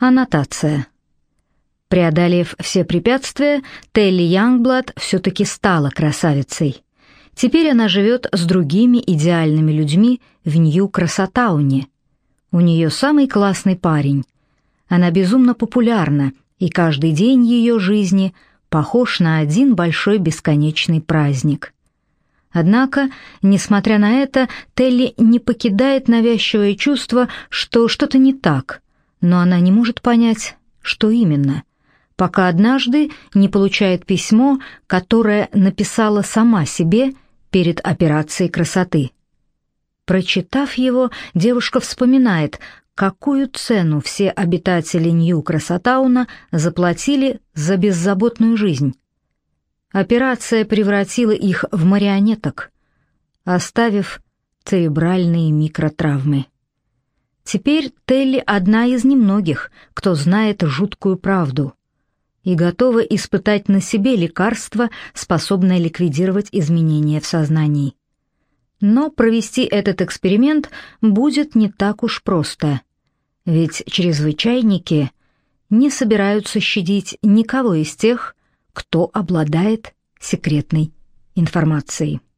Аннотация. Преодолев все препятствия, Телли Янгблад все-таки стала красавицей. Теперь она живет с другими идеальными людьми в Нью-Красотауне. У нее самый классный парень. Она безумно популярна, и каждый день ее жизни похож на один большой бесконечный праздник. Однако, несмотря на это, Телли не покидает навязчивое чувство, что что-то не так, но она не может понять, что именно, пока однажды не получает письмо, которое написала сама себе перед операцией красоты. Прочитав его, девушка вспоминает, какую цену все обитатели Нью-Красотауна заплатили за беззаботную жизнь. Операция превратила их в марионеток, оставив церебральные микротравмы. Теперь Телли одна из немногих, кто знает жуткую правду и готова испытать на себе лекарство, способное ликвидировать изменения в сознании. Но провести этот эксперимент будет не так уж просто, ведь чрезвычайники не собираются щадить никого из тех, кто обладает секретной информацией.